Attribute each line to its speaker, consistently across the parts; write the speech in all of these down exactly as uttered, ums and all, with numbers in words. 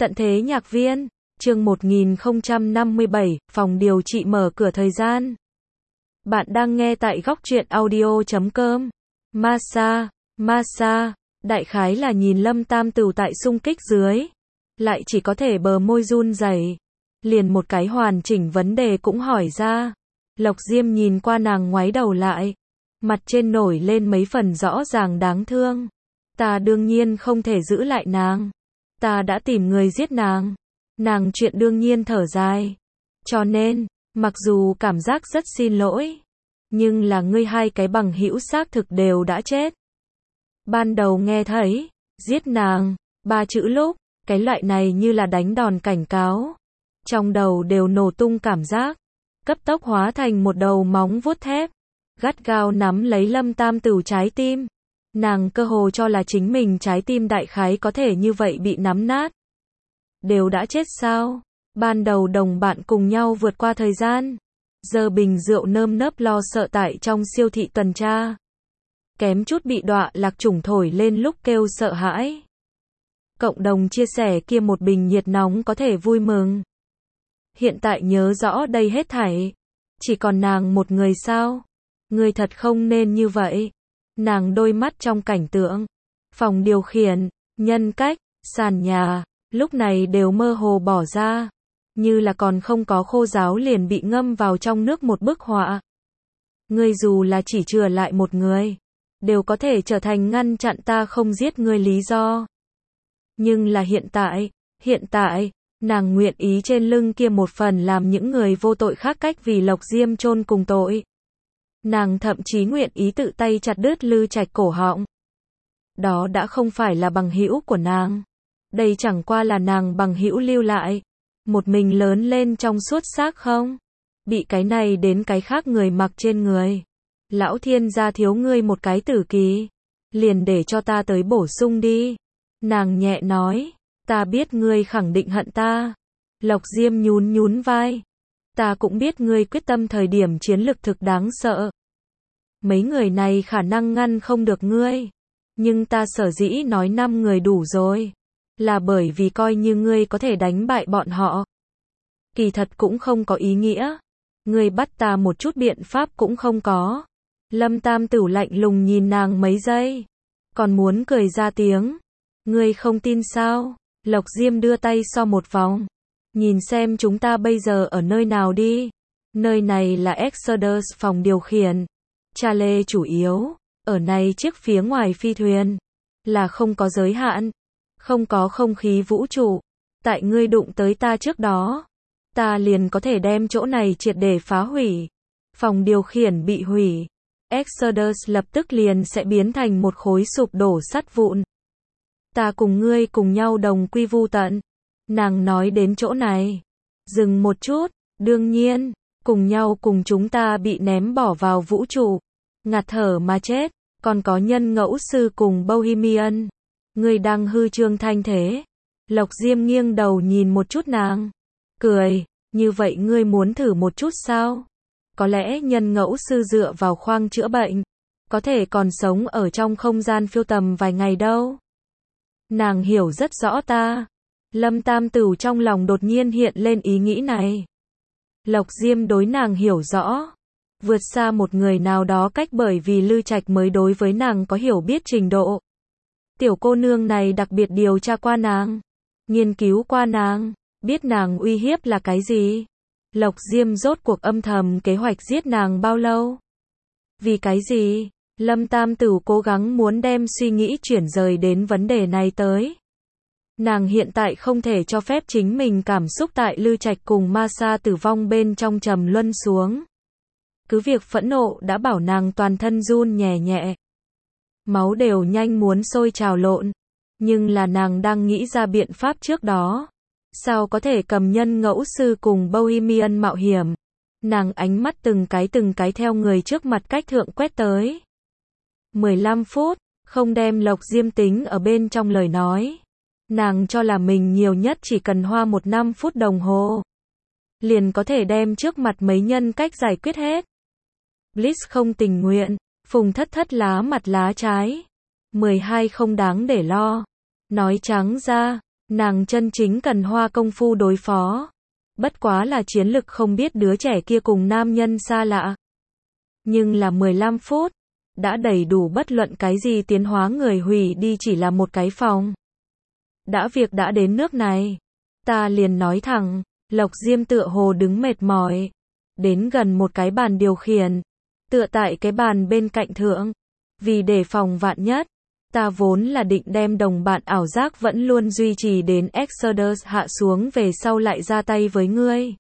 Speaker 1: Tận thế nhạc viên, chương một nghìn không trăm năm mươi bảy, phòng điều trị mở cửa thời gian. Bạn đang nghe tại góc truyện audio chấm com. Massa, Massa, đại khái là nhìn Lâm Tam Tửu tại xung kích dưới, lại chỉ có thể bờ môi run rẩy, liền một cái hoàn chỉnh vấn đề cũng hỏi ra. Lộc Diêm nhìn qua nàng ngoái đầu lại, mặt trên nổi lên mấy phần rõ ràng đáng thương. Ta đương nhiên không thể giữ lại nàng. Ta đã tìm người giết nàng. Nàng chuyện đương nhiên thở dài. Cho nên, mặc dù cảm giác rất xin lỗi, nhưng là ngươi hai cái bằng hữu xác thực đều đã chết. Ban đầu nghe thấy, giết nàng, ba chữ lúc, cái loại này như là đánh đòn cảnh cáo. Trong đầu đều nổ tung cảm giác, cấp tốc hóa thành một đầu móng vuốt thép, gắt gao nắm lấy Lâm Tam Tửu trái tim. Nàng cơ hồ cho là chính mình trái tim đại khái có thể như vậy bị nắm nát. Đều đã chết sao? Ban đầu đồng bạn cùng nhau vượt qua thời gian. Giờ bình rượu nơm nớp lo sợ tại trong siêu thị tuần tra. Kém chút bị đọa lạc chủng thổi lên lúc kêu sợ hãi. Cộng đồng chia sẻ kia một bình nhiệt nóng có thể vui mừng. Hiện tại nhớ rõ đây hết thảy. Chỉ còn nàng một người sao? Người thật không nên như vậy. Nàng đôi mắt trong cảnh tượng, phòng điều khiển, nhân cách, sàn nhà, lúc này đều mơ hồ bỏ ra, như là còn không có khô ráo liền bị ngâm vào trong nước một bức họa. Ngươi dù là chỉ chừa lại một người, đều có thể trở thành ngăn chặn ta không giết ngươi lý do. Nhưng là hiện tại, hiện tại, nàng nguyện ý trên lưng kia một phần làm những người vô tội khác cách vì Lộc Diêm chôn cùng tội. Nàng thậm chí nguyện ý tự tay chặt đứt Lư Trạch cổ họng. Đó đã không phải là bằng hữu của nàng. Đây chẳng qua là nàng bằng hữu lưu lại. Một mình lớn lên trong suốt xác không? Bị cái này đến cái khác người mặc trên người. Lão thiên gia thiếu ngươi một cái tử kỳ. Liền để cho ta tới bổ sung đi. Nàng nhẹ nói. Ta biết ngươi khẳng định hận ta. Lộc Diêm nhún nhún vai. Ta cũng biết ngươi quyết tâm thời điểm chiến lực thực đáng sợ. Mấy người này khả năng ngăn không được ngươi. Nhưng ta sở dĩ nói năm người đủ rồi. Là bởi vì coi như ngươi có thể đánh bại bọn họ. Kỳ thật cũng không có ý nghĩa. Ngươi bắt ta một chút biện pháp cũng không có. Lâm Tam Tửu lạnh lùng nhìn nàng mấy giây. Còn muốn cười ra tiếng. Ngươi không tin sao? Lộc Diêm đưa tay so một vòng. Nhìn xem chúng ta bây giờ ở nơi nào đi. Nơi này là Exodus phòng điều khiển. Cha lê chủ yếu. Ở này chiếc phía ngoài phi thuyền. Là không có giới hạn. Không có không khí vũ trụ. Tại ngươi đụng tới ta trước đó. Ta liền có thể đem chỗ này triệt để phá hủy. Phòng điều khiển bị hủy. Exodus lập tức liền sẽ biến thành một khối sụp đổ sắt vụn. Ta cùng ngươi cùng nhau đồng quy vu tận. Nàng nói đến chỗ này. Dừng một chút, đương nhiên, cùng nhau cùng chúng ta bị ném bỏ vào vũ trụ. Ngạt thở mà chết, còn có nhân ngẫu sư cùng Bohemian. Ngươi đang hư trương thanh thế. Lộc Diêm nghiêng đầu nhìn một chút nàng. Cười, như vậy ngươi muốn thử một chút sao? Có lẽ nhân ngẫu sư dựa vào khoang chữa bệnh. Có thể còn sống ở trong không gian phiêu tầm vài ngày đâu. Nàng hiểu rất rõ ta. Lâm Tam Tửu trong lòng đột nhiên hiện lên ý nghĩ này. Lộc Diêm đối nàng hiểu rõ. Vượt xa một người nào đó cách bởi vì Lư Trạch mới đối với nàng có hiểu biết trình độ. Tiểu cô nương này đặc biệt điều tra qua nàng. Nghiên cứu qua nàng. Biết nàng uy hiếp là cái gì. Lộc Diêm rốt cuộc âm thầm kế hoạch giết nàng bao lâu. Vì cái gì? Lâm Tam Tửu cố gắng muốn đem suy nghĩ chuyển rời đến vấn đề này tới. Nàng hiện tại không thể cho phép chính mình cảm xúc tại Lư Trạch cùng Massa tử vong bên trong trầm luân xuống. Cứ việc phẫn nộ đã bảo nàng toàn thân run nhẹ nhẹ. Máu đều nhanh muốn sôi trào lộn. Nhưng là nàng đang nghĩ ra biện pháp trước đó. Sao có thể cầm nhân ngẫu sư cùng Bohemian mạo hiểm. Nàng ánh mắt từng cái từng cái theo người trước mặt cách thượng quét tới. mười lăm phút, không đem Lộc Diêm tính ở bên trong lời nói. Nàng cho là mình nhiều nhất chỉ cần hoa một năm phút đồng hồ. Liền có thể đem trước mặt mấy nhân cách giải quyết hết. Bliss không tình nguyện, Phùng Thất Thất lá mặt lá trái. mười hai không đáng để lo. Nói trắng ra, Nàng chân chính cần hoa công phu đối phó. Bất quá là chiến lực không biết đứa trẻ kia cùng nam nhân xa lạ. Nhưng là mười lăm phút, đã đầy đủ bất luận cái gì tiến hóa người hủy đi chỉ là một cái phòng. Đã việc đã đến nước này, ta liền nói thẳng, Lộc Diêm tựa hồ đứng mệt mỏi, đến gần một cái bàn điều khiển, tựa tại cái bàn bên cạnh thượng, vì để phòng vạn nhất, ta vốn là định đem đồng bạn ảo giác vẫn luôn duy trì đến Exodus hạ xuống về sau lại ra tay với ngươi.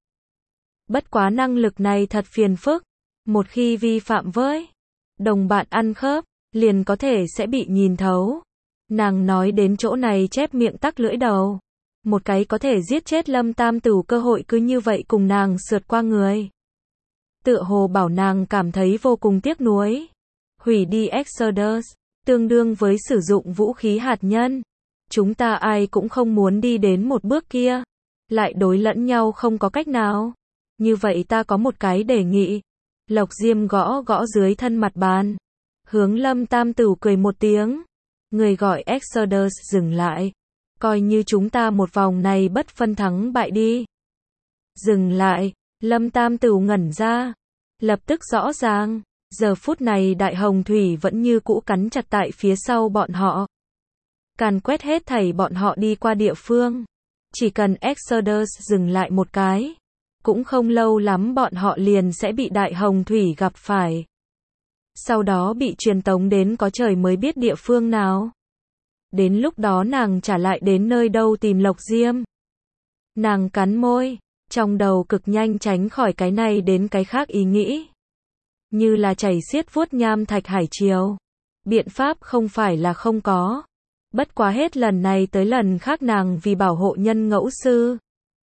Speaker 1: Bất quá năng lực này thật phiền phức, một khi vi phạm với đồng bạn ăn khớp, liền có thể sẽ bị nhìn thấu. Nàng nói đến chỗ này chép miệng tắc lưỡi đầu. Một cái có thể giết chết Lâm Tam Tửu cơ hội cứ như vậy cùng nàng sượt qua người. Tựa hồ bảo nàng cảm thấy vô cùng tiếc nuối. Hủy đi Exodus, tương đương với sử dụng vũ khí hạt nhân. Chúng ta ai cũng không muốn đi đến một bước kia. Lại đối lẫn nhau không có cách nào. Như vậy ta có một cái đề nghị. Lộc Diêm gõ gõ dưới thân mặt bàn. Hướng Lâm Tam Tửu cười một tiếng. Người gọi Exodus dừng lại. Coi như chúng ta một vòng này bất phân thắng bại đi. Dừng lại, Lâm Tam Tửu ngẩn ra. Lập tức rõ ràng, giờ phút này Đại Hồng Thủy vẫn như cũ cắn chặt tại phía sau bọn họ. Càn quét hết thảy bọn họ đi qua địa phương. Chỉ cần Exodus dừng lại một cái. Cũng không lâu lắm bọn họ liền sẽ bị Đại Hồng Thủy gặp phải. Sau đó bị truyền tống đến có trời mới biết địa phương nào. Đến lúc đó nàng trả lại đến nơi đâu tìm Lộc Diêm. Nàng cắn môi, trong đầu cực nhanh tránh khỏi cái này đến cái khác ý nghĩ. Như là chảy xiết vuốt nham thạch hải triều. Biện pháp không phải là không có. Bất quá hết lần này tới lần khác nàng vì bảo hộ nhân ngẫu sư.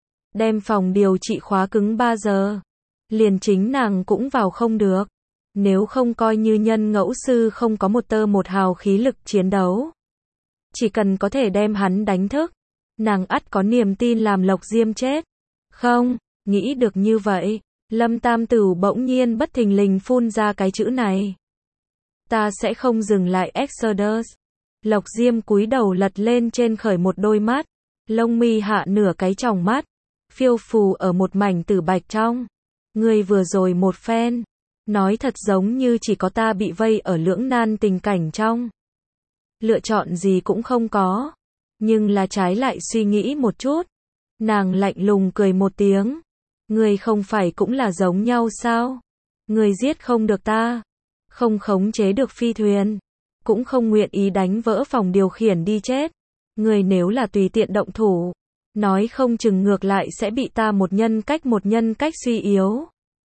Speaker 1: Đem phòng điều trị khóa cứng ba giờ. Liền chính nàng cũng vào không được. Nếu không coi như nhân ngẫu sư không có một tơ một hào khí lực chiến đấu. Chỉ cần có thể đem hắn đánh thức, nàng ắt có niềm tin làm Lộc Diêm chết. Không, nghĩ được như vậy, Lâm Tam Tửu bỗng nhiên bất thình lình phun ra cái chữ này. Ta sẽ không dừng lại Exodus. Lộc Diêm cúi đầu lật lên trên khởi một đôi mắt, lông mi hạ nửa cái tròng mắt, phiêu phù ở một mảnh tử bạch trong. Ngươi vừa rồi một phen, nói thật giống như chỉ có ta bị vây ở lưỡng nan tình cảnh trong. Lựa chọn gì cũng không có. Nhưng là trái lại suy nghĩ một chút. Nàng lạnh lùng cười một tiếng. Ngươi không phải cũng là giống nhau sao? Ngươi giết không được ta. Không khống chế được phi thuyền. Cũng không nguyện ý đánh vỡ phòng điều khiển đi chết. Ngươi nếu là tùy tiện động thủ. Nói không chừng ngược lại sẽ bị ta một nhân cách một nhân cách suy yếu.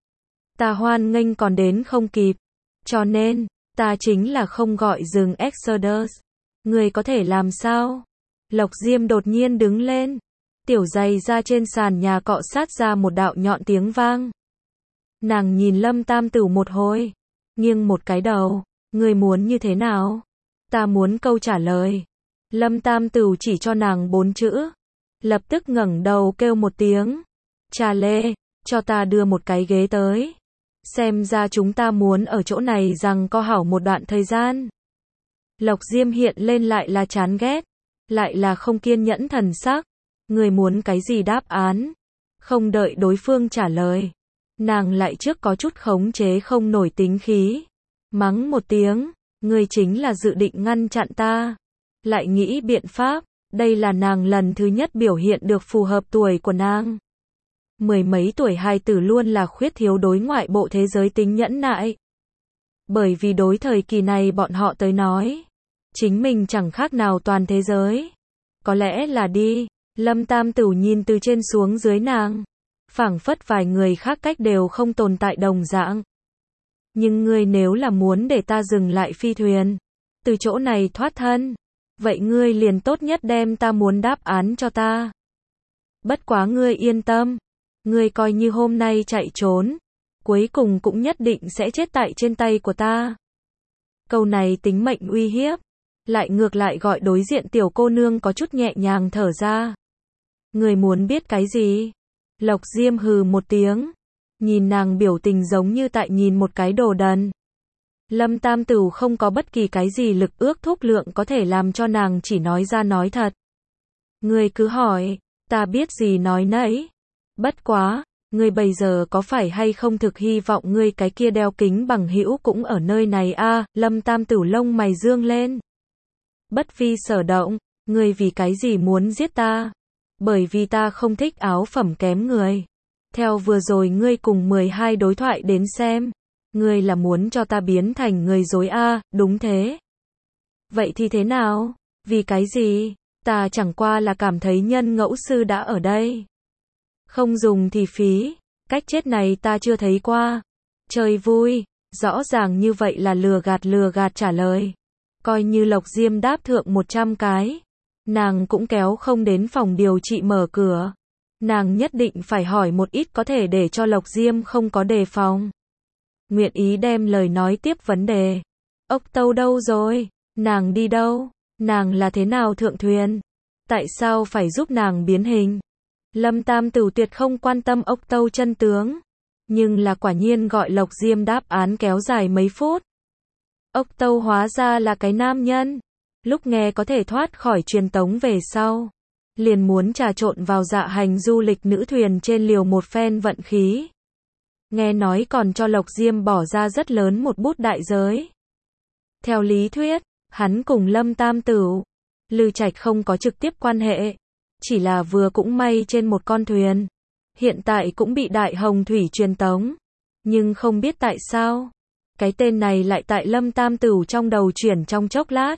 Speaker 1: Ta hoan nghênh còn đến không kịp. Cho nên, ta chính là không gọi dừng Exodus. Người có thể làm sao? Lộc Diêm đột nhiên đứng lên. Tiểu giày ra trên sàn nhà cọ sát ra một đạo nhọn tiếng vang. Nàng nhìn Lâm Tam Tửu một hồi. Nghiêng một cái đầu. Người muốn như thế nào? Ta muốn câu trả lời. Lâm Tam Tửu chỉ cho nàng bốn chữ. Lập tức ngẩng đầu kêu một tiếng. Trà Lê, cho ta đưa một cái ghế tới. Xem ra chúng ta muốn ở chỗ này rằng co hảo một đoạn thời gian. Lộc Diêm hiện lên lại là chán ghét, lại là không kiên nhẫn thần sắc. Người muốn cái gì đáp án? Không đợi đối phương trả lời. Nàng lại trước có chút khống chế không nổi tính khí. Mắng một tiếng, người chính là dự định ngăn chặn ta. Lại nghĩ biện pháp, đây là nàng lần thứ nhất biểu hiện được phù hợp tuổi của nàng. Mười mấy tuổi hài tử luôn là khuyết thiếu đối ngoại bộ thế giới tính nhẫn nại. Bởi vì đối thời kỳ này bọn họ tới nói, chính mình chẳng khác nào toàn thế giới. Có lẽ là đi, Lâm Tam Tửu nhìn từ trên xuống dưới nàng. Phảng phất vài người khác cách đều không tồn tại đồng dạng. Nhưng ngươi nếu là muốn để ta dừng lại phi thuyền, từ chỗ này thoát thân, vậy ngươi liền tốt nhất đem ta muốn đáp án cho ta. Bất quá ngươi yên tâm, ngươi coi như hôm nay chạy trốn, cuối cùng cũng nhất định sẽ chết tại trên tay của ta. Câu này tính mệnh uy hiếp, lại ngược lại gọi đối diện tiểu cô nương có chút nhẹ nhàng thở ra. Người muốn biết cái gì? Lộc Diêm hừ một tiếng, nhìn nàng biểu tình giống như tại nhìn một cái đồ đần. Lâm Tam Tửu không có bất kỳ cái gì lực ước thúc lượng có thể làm cho nàng chỉ nói ra nói thật. Ngươi cứ hỏi, ta biết gì nói nấy. Bất quá, ngươi bây giờ có phải hay không thực hy vọng ngươi cái kia đeo kính bằng hữu cũng ở nơi này a? À, Lâm Tam Tử lông mày dương lên. Bất vi sở động, ngươi vì cái gì muốn giết ta? Bởi vì ta không thích áo phẩm kém người. Theo vừa rồi ngươi cùng mười hai đối thoại đến xem, ngươi là muốn cho ta biến thành người dối a? À, đúng thế. Vậy thì thế nào? Vì cái gì? Ta chẳng qua là cảm thấy nhân ngẫu sư đã ở đây. Không dùng thì phí, cách chết này ta chưa thấy qua. Chơi vui, rõ ràng như vậy là lừa gạt lừa gạt trả lời. Coi như Lộc Diêm đáp thượng một trăm cái. Nàng cũng kéo không đến phòng điều trị mở cửa. Nàng nhất định phải hỏi một ít có thể để cho Lộc Diêm không có đề phòng. Nguyện ý đem lời nói tiếp vấn đề. Ốc Tâu đâu rồi? Nàng đi đâu? Nàng là thế nào thượng thuyền? Tại sao phải giúp nàng biến hình? Lâm Tam Tử tuyệt không quan tâm Ốc Tâu chân tướng. Nhưng là quả nhiên gọi Lộc Diêm đáp án kéo dài mấy phút. Ốc Tâu hóa ra là cái nam nhân. Lúc nghe có thể thoát khỏi truyền tống về sau. Liền muốn trà trộn vào dạ hành du lịch nữ thuyền trên liều một phen vận khí. Nghe nói còn cho Lộc Diêm bỏ ra rất lớn một bút đại giới. Theo lý thuyết, hắn cùng Lâm Tam Tử, Lư Trạch không có trực tiếp quan hệ. Chỉ là vừa cũng may trên một con thuyền. Hiện tại cũng bị Đại Hồng Thủy truyền tống. Nhưng không biết tại sao. Cái tên này lại tại Lâm Tam Tử trong đầu chuyển trong chốc lát.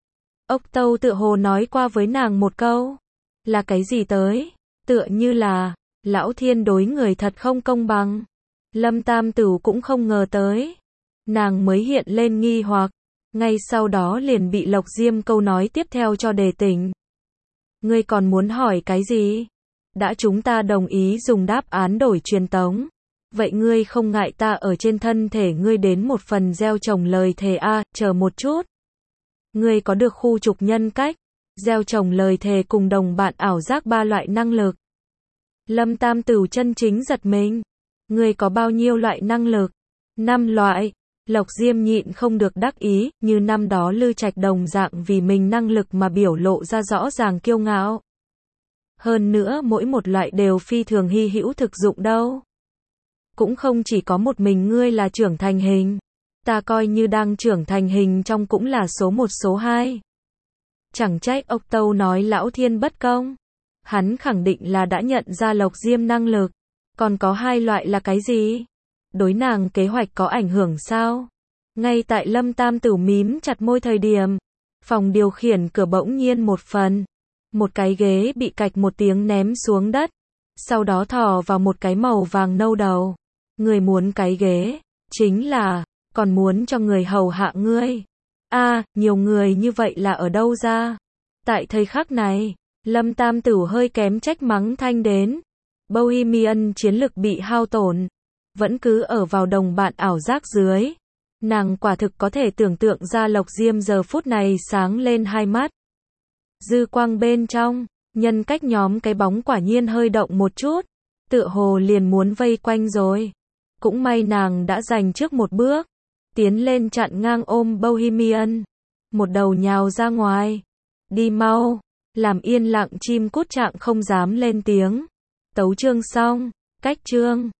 Speaker 1: Ốc Tâu tựa hồ nói qua với nàng một câu. Là cái gì tới? Tựa như là, Lão Thiên đối người thật không công bằng. Lâm Tam Tử cũng không ngờ tới. Nàng mới hiện lên nghi hoặc. Ngay sau đó liền bị Lộc Diêm câu nói tiếp theo cho đề tỉnh. Ngươi còn muốn hỏi cái gì? Đã chúng ta đồng ý dùng đáp án đổi truyền tống. Vậy ngươi không ngại ta ở trên thân thể ngươi đến một phần gieo trồng lời thề a? À, chờ một chút. Ngươi có được khu trục nhân cách, gieo trồng lời thề cùng đồng bạn ảo giác ba loại năng lực. Lâm Tam Tử chân chính giật mình. Ngươi có bao nhiêu loại năng lực? Năm loại. Lộc Diêm nhịn không được đắc ý, như năm đó Lư Trạch đồng dạng vì mình năng lực mà biểu lộ ra rõ ràng kiêu ngạo. Hơn nữa mỗi một loại đều phi thường hy hữu thực dụng đâu. Cũng không chỉ có một mình ngươi là trưởng thành hình. Ta coi như đang trưởng thành hình trong cũng là số một số hai. Chẳng trách Ốc Tâu nói Lão Thiên bất công. Hắn khẳng định là đã nhận ra Lộc Diêm năng lực. Còn có hai loại là cái gì? Đối nàng kế hoạch có ảnh hưởng sao? Ngay tại Lâm Tam Tử mím chặt môi thời điểm, phòng điều khiển cửa bỗng nhiên một phần. Một cái ghế bị cạch một tiếng ném xuống đất. Sau đó thò vào một cái màu vàng nâu đầu. Người muốn cái ghế, chính là, còn muốn cho người hầu hạ ngươi. A, à, nhiều người như vậy là ở đâu ra? Tại thời khắc này, Lâm Tam Tử hơi kém trách mắng thanh đến. Bohemian chiến lực bị hao tổn. Vẫn cứ ở vào đồng bạn ảo giác dưới. Nàng quả thực có thể tưởng tượng ra Lộc Diêm giờ phút này sáng lên hai mắt. Dư quang bên trong, nhân cách nhóm cái bóng quả nhiên hơi động một chút. Tựa hồ liền muốn vây quanh rồi. Cũng may nàng đã giành trước một bước. Tiến lên chặn ngang ôm Bohemian. Một đầu nhào ra ngoài. Đi mau. Làm yên lặng chim cút trạng không dám lên tiếng. Tấu chương xong. Cách chương.